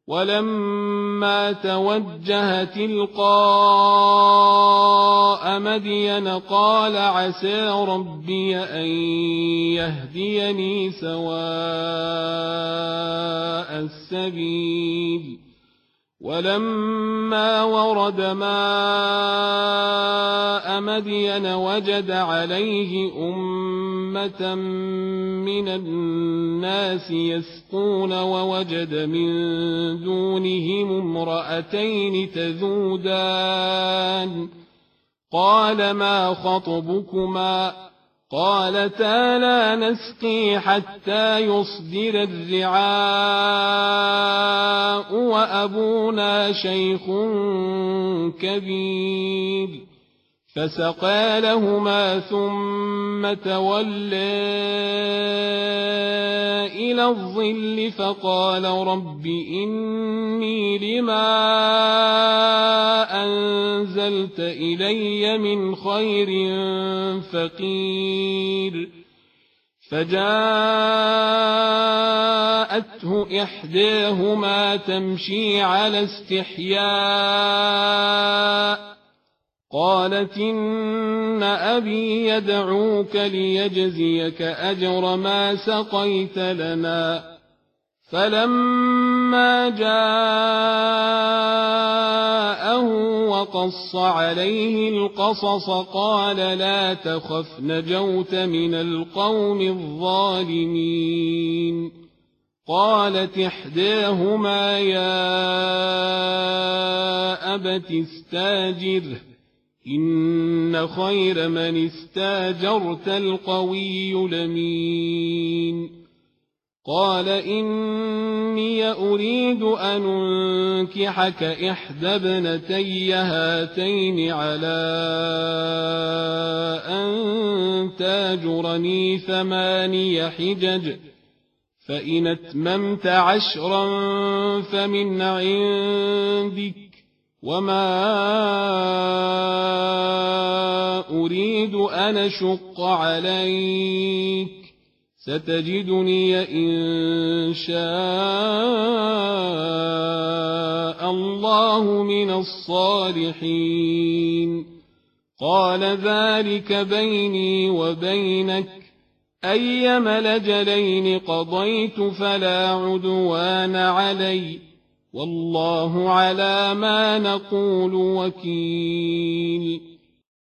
ولما توجه تلقاء مدين قال عسى ربي أن يهديني سواء السبيل ولما ورد ماء مدين وجد عليه أمة من الناس يسقون ووجد من دونهم امرأتين تذودان قال ما خطبكما قالتا لا نسقي حتى يصدر الرعاء وأبونا شيخ كبير فسقى لهما ثم تولى إلى الظل فقال رب إني لما أنزلت إلي من خير فقير فجاءته إحداهما تمشي على استحياء قالت إن أبي يدعوك ليجزيك أجر ما سقيت لنا فلما جاءه وقص عليه القصص قال لا تخف نجوت من القوم الظالمين قالت إحداهما يا أبت استاجره إن خير من استاجرت القوي الأمين قال إني أريد أن أنكحك إحدى ابنتي هاتين على أن تاجرني 8 حجج فإن أتممت 10 فمن عندك وما أريد أن أشق عليك ستجدني إن شاء الله من الصالحين قال ذلك بيني وبينك أيما الأجلين قضيت فلا عدوان علي والله على ما نقول وكيل